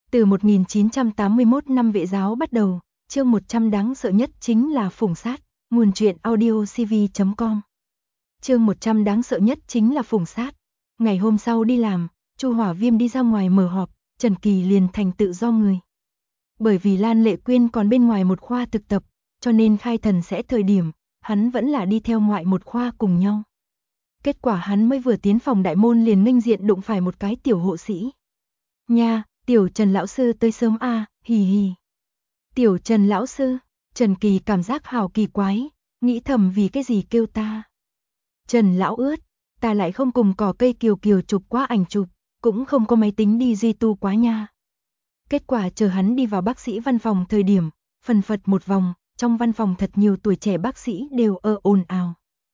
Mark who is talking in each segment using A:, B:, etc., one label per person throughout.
A: Từ 1981 năm vệ giáo bắt đầu, chương 100 đáng sợ nhất chính là phủng sát, nguồn truyện audiocv.com. Chương 100 đáng sợ nhất chính là phủng sát. Ngày hôm sau đi làm, Chu Hỏa Viêm đi ra ngoài mở họp, Trần Kỳ liền thành tự do người. Bởi vì Lan Lệ Quyên còn bên ngoài một khoa thực tập, cho nên khai thần sẽ thời điểm, hắn vẫn là đi theo ngoại một khoa cùng nhau. Kết quả hắn mới vừa tiến phòng đại môn liền nghênh diện đụng phải một cái tiểu hộ sĩ. Nha, tiểu Trần lão sư tới sớm a, hì hì. Tiểu Trần lão sư, Trần Kỳ cảm giác hào kỳ quái, nghĩ thầm vì cái gì kêu ta. Trần lão ướt, ta lại không cùng cỏ cây kiều kiều chụp quá ảnh chụp, cũng không có máy tính đi duy tu quá nha. Kết quả chờ hắn đi vào bác sĩ văn phòng thời điểm, phần phật một vòng, trong văn phòng thật nhiều tuổi trẻ bác sĩ đều ồn ào.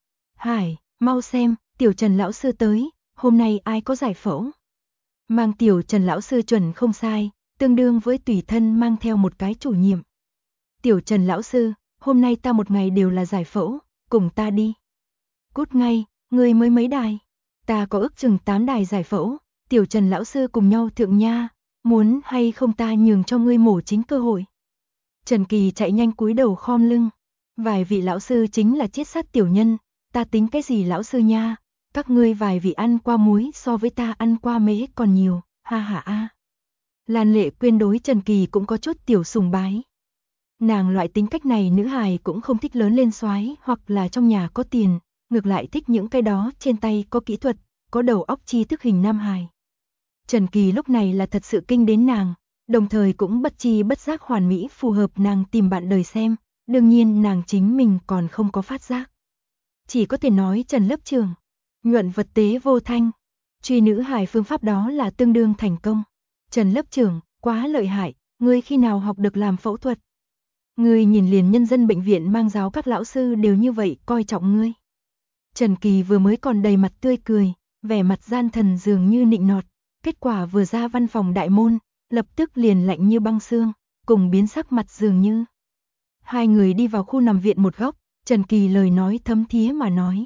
A: Hải, mau xem, tiểu Trần lão sư tới, hôm nay ai có giải phẫu? Mang tiểu Trần lão sư chuẩn không sai, tương đương với tùy thân mang theo một cái chủ nhiệm. Tiểu Trần lão sư, hôm nay ta một ngày đều là giải phẫu, cùng ta đi. Cút ngay, ngươi mới mấy đài? Ta có ước chừng 8 đài giải phẫu, tiểu Trần lão sư cùng nhau thượng nha, muốn hay không ta nhường cho ngươi mổ chính cơ hội. Trần Kỳ chạy nhanh cúi đầu khom lưng, vài vị lão sư chính là chiết sát tiểu nhân, ta tính cái gì lão sư nha, các ngươi vài vị ăn qua muối so với ta ăn qua mễ còn nhiều, ha ha a. Lan Lệ Quyên đối Trần Kỳ cũng có chút tiểu sùng bái. Nàng loại tính cách này nữ hài cũng không thích lớn lên soái hoặc là trong nhà có tiền, ngược lại thích những cái đó trên tay có kỹ thuật, có đầu óc tri thức hình nam hài. Trần Kỳ lúc này là thật sự kinh đến nàng, đồng thời cũng bất chi bất giác hoàn mỹ phù hợp nàng tìm bạn đời xem, đương nhiên nàng chính mình còn không có phát giác. Chỉ có thể nói Trần lớp trưởng, nhuận vật tế vô thanh, truy nữ hài phương pháp đó là tương đương thành công. Trần lớp trưởng, quá lợi hại, ngươi khi nào học được làm phẫu thuật? Ngươi nhìn liền nhân dân bệnh viện mang giáo các lão sư đều như vậy coi trọng ngươi. Trần Kỳ vừa mới còn đầy mặt tươi cười, vẻ mặt gian thần dường như nịnh nọt, kết quả vừa ra văn phòng đại môn, lập tức liền lạnh như băng xương, cùng biến sắc mặt dường như. Hai người đi vào khu nằm viện một góc, Trần Kỳ lời nói thấm thía mà nói.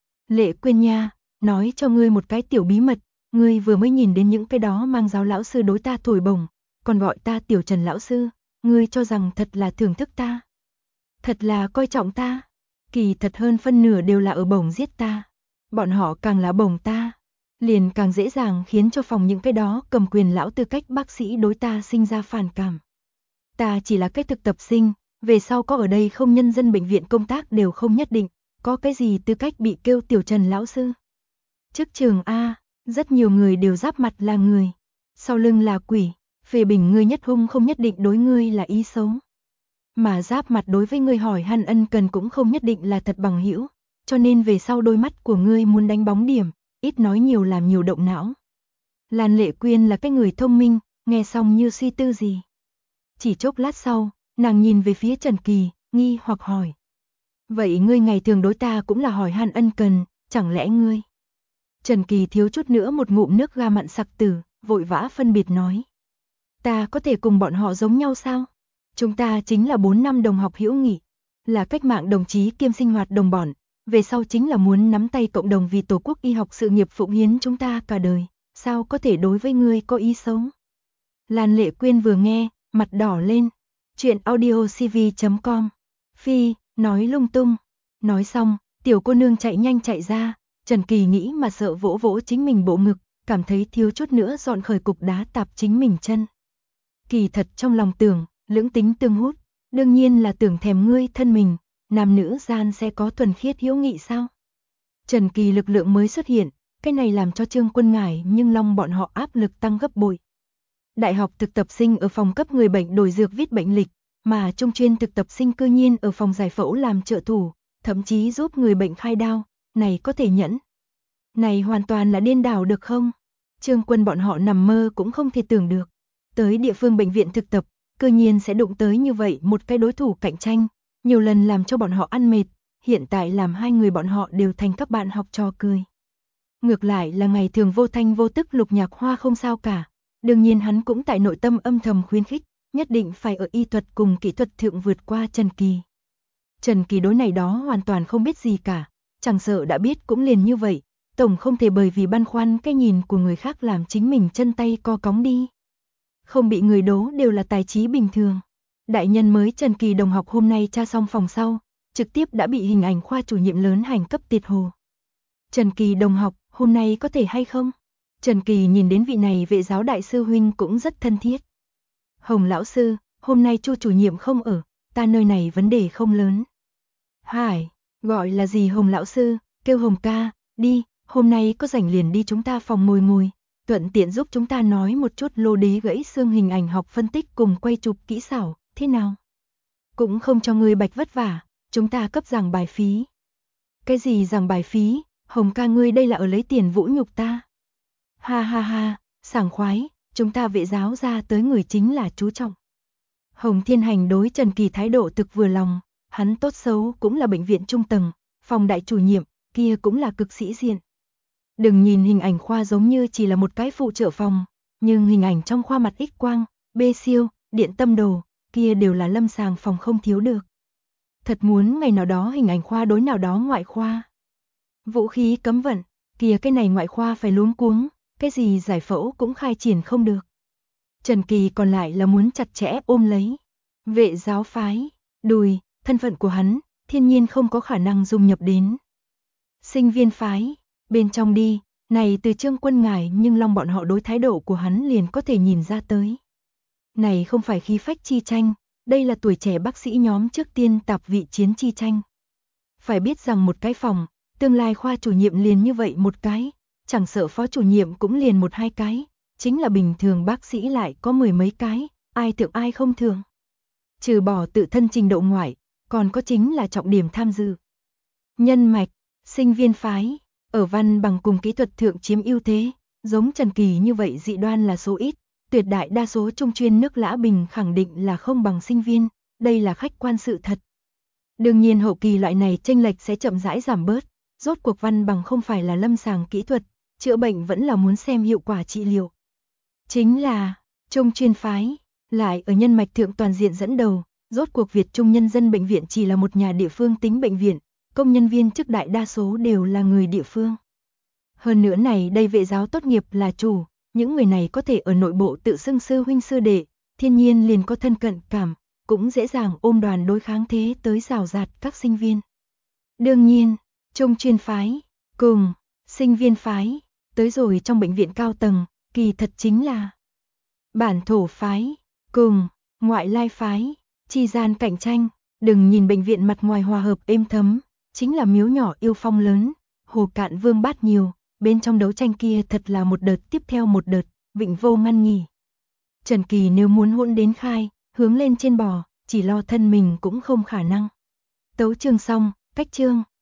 A: Lệ Quyên nha, nói cho ngươi một cái tiểu bí mật, ngươi vừa mới nhìn đến những cái đó mang giáo lão sư đối ta thổi bổng, còn gọi ta tiểu Trần lão sư, ngươi cho rằng thật là thưởng thức ta. Thật là coi trọng ta, kỳ thật hơn phân nửa đều là ở bổng giết ta. Bọn họ càng là bổng ta, liền càng dễ dàng khiến cho phòng những cái đó cầm quyền lão tư cách bác sĩ đối ta sinh ra phản cảm. Ta chỉ là cái thực tập sinh, về sau có ở đây không nhân dân bệnh viện công tác đều không nhất định, có cái gì tư cách bị kêu tiểu Trần lão sư. Trước trường A, rất nhiều người đều giáp mặt là người, sau lưng là quỷ, phê bình ngươi nhất hung không nhất định đối ngươi là ý xấu. Mà giáp mặt đối với ngươi hỏi han ân cần cũng không nhất định là thật bằng hữu, cho nên về sau đôi mắt của ngươi muốn đánh bóng điểm, ít nói nhiều làm nhiều động não. Lan Lệ Quyên là cái người thông minh, nghe xong như suy tư gì. Chỉ chốc lát sau, nàng nhìn về phía Trần Kỳ, nghi hoặc hỏi. Vậy ngươi ngày thường đối ta cũng là hỏi han ân cần, chẳng lẽ ngươi? Trần Kỳ thiếu chút nữa một ngụm nước ga mặn sặc tử, vội vã phân biệt nói. Ta có thể cùng bọn họ giống nhau sao? Chúng ta chính là 4 năm đồng học hữu nghị, là cách mạng đồng chí kiêm sinh hoạt đồng bọn, về sau chính là muốn nắm tay cộng đồng vì tổ quốc y học sự nghiệp phụng hiến chúng ta cả đời, sao có thể đối với ngươi có ý xấu? Lan Lệ Quyên vừa nghe, mặt đỏ lên, chuyện audiocv.com, phi, nói lung tung. Nói xong, tiểu cô nương chạy nhanh chạy ra, Trần Kỳ nghĩ mà sợ vỗ vỗ chính mình bộ ngực, cảm thấy thiếu chút nữa dọn khởi cục đá tạp chính mình chân. Kỳ thật trong lòng tưởng, lưỡng tính tương hút, đương nhiên là tưởng thèm ngươi thân mình, nam nữ gian sẽ có thuần khiết hữu nghị sao? Trần Kỳ lực lượng mới xuất hiện, cái này làm cho Trương Quân ngải nhưng long bọn họ áp lực tăng gấp bội. Đại học thực tập sinh ở phòng cấp người bệnh đổi dược viết bệnh lịch, mà trung chuyên thực tập sinh cư nhiên ở phòng giải phẫu làm trợ thủ, thậm chí giúp người bệnh khai đao, này có thể nhẫn. Này hoàn toàn là điên đảo được không? Trương Quân bọn họ nằm mơ cũng không thể tưởng được. Tới địa phương bệnh viện thực tập, cư nhiên sẽ đụng tới như vậy một cái đối thủ cạnh tranh, nhiều lần làm cho bọn họ ăn mệt, hiện tại làm hai người bọn họ đều thành các bạn học trò cười. Ngược lại là ngày thường vô thanh vô tức Lục Nhạc Hoa không sao cả, đương nhiên hắn cũng tại nội tâm âm thầm khuyến khích, nhất định phải ở y thuật cùng kỹ thuật thượng vượt qua Trần Kỳ. Trần Kỳ đối này đó hoàn toàn không biết gì cả, chẳng sợ đã biết cũng liền như vậy, tổng không thể bởi vì băn khoăn cái nhìn của người khác làm chính mình chân tay co cóng đi. không bị người đố đều là tài trí bình thường. Đại nhân mới Trần Kỳ đồng học hôm nay tra xong phòng sau, trực tiếp đã bị hình ảnh khoa chủ nhiệm lớn hành cấp tiệt hồ. Trần Kỳ đồng học, hôm nay có thể hay không? Trần Kỳ nhìn đến vị này vệ giáo đại sư huynh cũng rất thân thiết. Hồng lão sư, hôm nay Chu chủ nhiệm không ở, ta nơi này vấn đề không lớn. Hải, gọi là gì Hồng lão sư, kêu Hồng ca, đi, hôm nay có rảnh liền đi chúng ta phòng ngồi, thuận tiện giúp chúng ta nói một chút lô đế gãy xương hình ảnh học phân tích cùng quay chụp kỹ xảo, thế nào? Cũng không cho ngươi bạch vất vả, chúng ta cấp giảng bài phí. Cái gì giảng bài phí, Hồng ca ngươi đây là ở lấy tiền vũ nhục ta. Ha ha ha, sảng khoái, chúng ta vệ giáo ra tới người chính là chú trọng. Hồng Thiên Hành đối Trần Kỳ thái độ thực vừa lòng, hắn tốt xấu cũng là bệnh viện trung tầng, phòng đại chủ nhiệm, kia cũng là cực sĩ diện. Đừng nhìn hình ảnh khoa giống như chỉ là một cái phụ trợ phòng, nhưng hình ảnh trong khoa mặt X quang, B siêu, điện tâm đồ, kia đều là lâm sàng phòng không thiếu được. Thật muốn ngày nào đó hình ảnh khoa đối nào đó ngoại khoa. Vũ khí cấm vận, kia cái này ngoại khoa phải luống cuống, cái gì giải phẫu cũng khai triển không được. Trần Kỳ còn lại là muốn chặt chẽ ôm lấy. Vệ giáo phái, đùi, thân phận của hắn, thiên nhiên không có khả năng dung nhập đến. Sinh viên phái, bên trong đi, này từ Trương Quân ngài nhưng long bọn họ đối thái độ của hắn liền có thể nhìn ra tới. Này không phải khí phách chi tranh, đây là tuổi trẻ bác sĩ nhóm trước tiên tạp vị chiến chi tranh. Phải biết rằng một cái phòng, tương lai khoa chủ nhiệm liền như vậy một cái, chẳng sợ phó chủ nhiệm cũng liền một hai cái, chính là bình thường bác sĩ lại có mười mấy cái, ai thượng ai không thường. Trừ bỏ tự thân trình độ ngoại, còn có chính là trọng điểm tham dự. Nhân mạch, sinh viên phái, ở văn bằng cùng kỹ thuật thượng chiếm ưu thế, giống Trần Kỳ như vậy dị đoan là số ít, tuyệt đại đa số trung chuyên nước Lã Bình khẳng định là không bằng sinh viên, đây là khách quan sự thật. Đương nhiên hậu kỳ loại này chênh lệch sẽ chậm rãi giảm bớt, rốt cuộc văn bằng không phải là lâm sàng kỹ thuật, chữa bệnh vẫn là muốn xem hiệu quả trị liệu. Chính là, trung chuyên phái, lại ở nhân mạch thượng toàn diện dẫn đầu, rốt cuộc Việt Trung Nhân dân bệnh viện chỉ là một nhà địa phương tính bệnh viện, công nhân viên chức đại đa số đều là người địa phương. Hơn nữa này đây vệ giáo tốt nghiệp là chủ, những người này có thể ở nội bộ tự xưng sư huynh sư đệ, thiên nhiên liền có thân cận cảm, cũng dễ dàng ôm đoàn đối kháng thế tới rào rạt các sinh viên. Đương nhiên, trung chuyên phái, cùng, sinh viên phái, tới rồi trong bệnh viện cao tầng, kỳ thật chính là bản thổ phái, cùng, ngoại lai phái, chi gian cạnh tranh, đừng nhìn bệnh viện mặt ngoài hòa hợp êm thấm, chính là miếu nhỏ yêu phong lớn, hồ cạn vương bát nhiều, bên trong đấu tranh kia thật là một đợt tiếp theo một đợt, vịnh vô ngăn nghỉ. Trần Kỳ nếu muốn hỗn đến khai, hướng lên trên bò, chỉ lo thân mình cũng không khả năng. Tấu chương xong, cách chương.